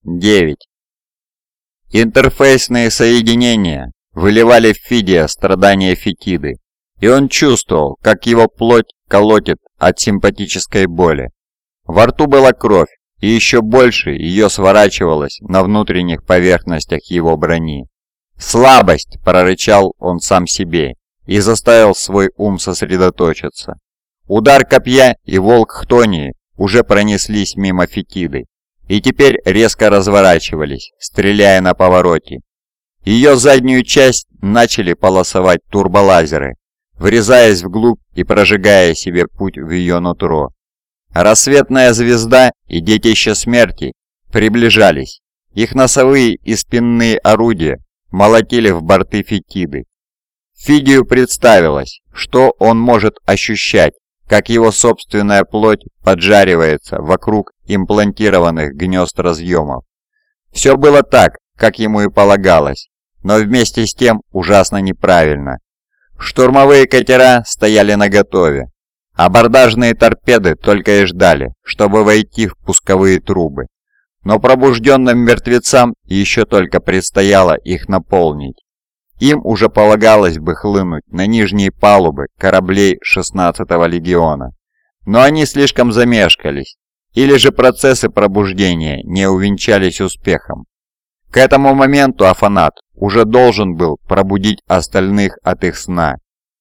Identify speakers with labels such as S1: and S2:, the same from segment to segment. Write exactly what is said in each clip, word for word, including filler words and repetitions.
S1: девять. Интерфейсные соединения выливали в Фидия страдания Фетиды, и он чувствовал, как его плоть колотит от симпатической боли. Во рту была кровь, и еще больше ее сворачивалось на внутренних поверхностях его брони. «Слабость!» – прорычал он сам себе и заставил свой ум сосредоточиться. Удар копья и волк Хтонии уже пронеслись мимо Фетиды, и теперь резко разворачивались, стреляя на повороте. Ее заднюю часть начали полосовать турболазеры, врезаясь вглубь и прожигая себе путь в ее нутро. Рассветная звезда и детище смерти приближались. Их носовые и спинные орудия молотили в борты Фетиды. Фидию представилось, что он может ощущать, как его собственная плоть поджаривается вокруг имплантированных гнезд разъемов. Все было так, как ему и полагалось, но вместе с тем ужасно неправильно. Штурмовые катера стояли наготове. Абордажные торпеды только и ждали, чтобы войти в пусковые трубы. Но пробужденным мертвецам еще только предстояло их наполнить. Им уже полагалось бы хлынуть на нижние палубы кораблей шестнадцатого легиона. Но они слишком замешкались, или же процессы пробуждения не увенчались успехом. К этому моменту Афанат уже должен был пробудить остальных от их сна.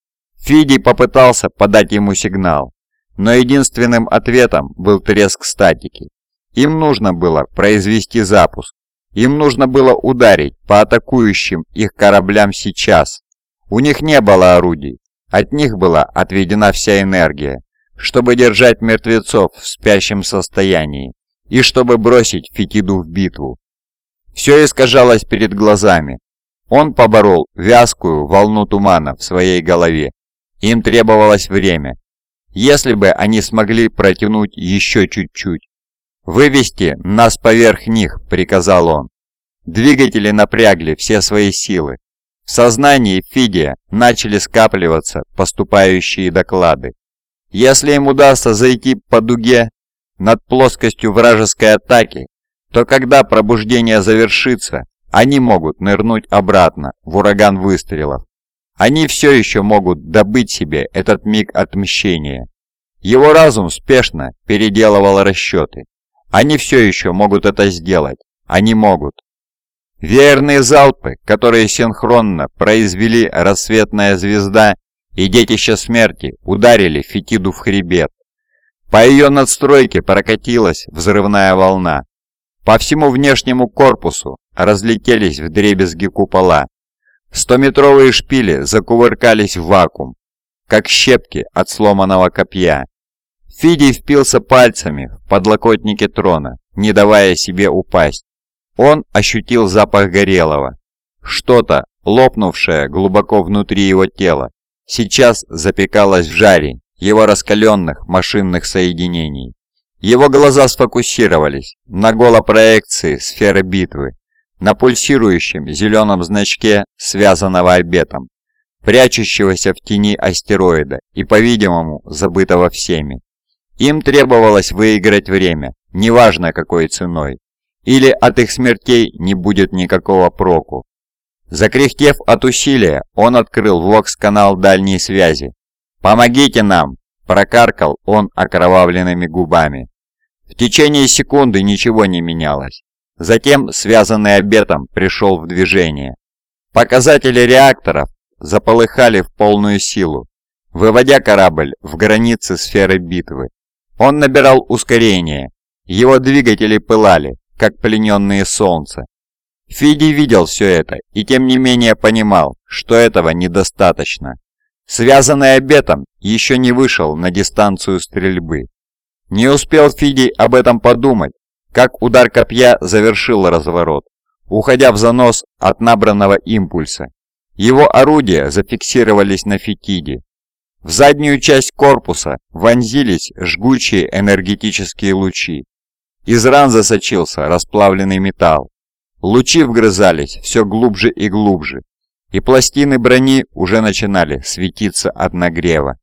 S1: Фидий попытался подать ему сигнал, но единственным ответом был треск статики. Им нужно было произвести запуск. Им нужно было ударить по атакующим их кораблям сейчас. У них не было орудий, от них была отведена вся энергия, чтобы держать мертвецов в спящем состоянии и чтобы бросить Фетиду в битву. Все искажалось перед глазами. Он поборол вязкую волну тумана в своей голове. Им требовалось время. Если бы они смогли протянуть еще чуть-чуть. «Вывести нас поверх них», — приказал он. Двигатели напрягли все свои силы. В сознании Фидия начали скапливаться поступающие доклады. Если им удастся зайти по дуге над плоскостью вражеской атаки, то когда пробуждение завершится, они могут нырнуть обратно в ураган выстрелов. Они все еще могут добыть себе этот миг отмщения. Его разум спешно переделывал расчеты. Они все еще могут это сделать. Они могут. Веерные залпы, которые синхронно произвели рассветная звезда и детище смерти, ударили Фетиду в хребет. По ее надстройке прокатилась взрывная волна. По всему внешнему корпусу разлетелись вдребезги купола. Стометровые шпили закувыркались в вакуум, как щепки от сломанного копья. Фидий впился пальцами в подлокотники трона, не давая себе упасть. Он ощутил запах горелого. Что-то, лопнувшее глубоко внутри его тела, сейчас запекалось в жаре его раскаленных машинных соединений. Его глаза сфокусировались на голопроекции сферы битвы, на пульсирующем зеленом значке, связанного обетом, прячущегося в тени астероида и, по-видимому, забытого всеми. Им требовалось выиграть время, неважно какой ценой, или от их смертей не будет никакого проку. Закряхтев от усилия, он открыл вокс-канал дальней связи. «Помогите нам!» – прокаркал он окровавленными губами. В течение секунды ничего не менялось. Затем, связанный обетом, пришел в движение. Показатели реакторов заполыхали в полную силу, выводя корабль в границы сферы битвы. Он набирал ускорение, его двигатели пылали, как плененные солнце. Фидий видел все это и тем не менее понимал, что этого недостаточно. Связанный обетом еще не вышел на дистанцию стрельбы. Не успел Фидий об этом подумать, как удар копья завершил разворот, уходя в занос от набранного импульса. Его орудия зафиксировались на Фетиде. В заднюю часть корпуса вонзились жгучие энергетические лучи. Из ран засочился расплавленный металл. Лучи вгрызались все глубже и глубже, и пластины брони уже начинали светиться от нагрева.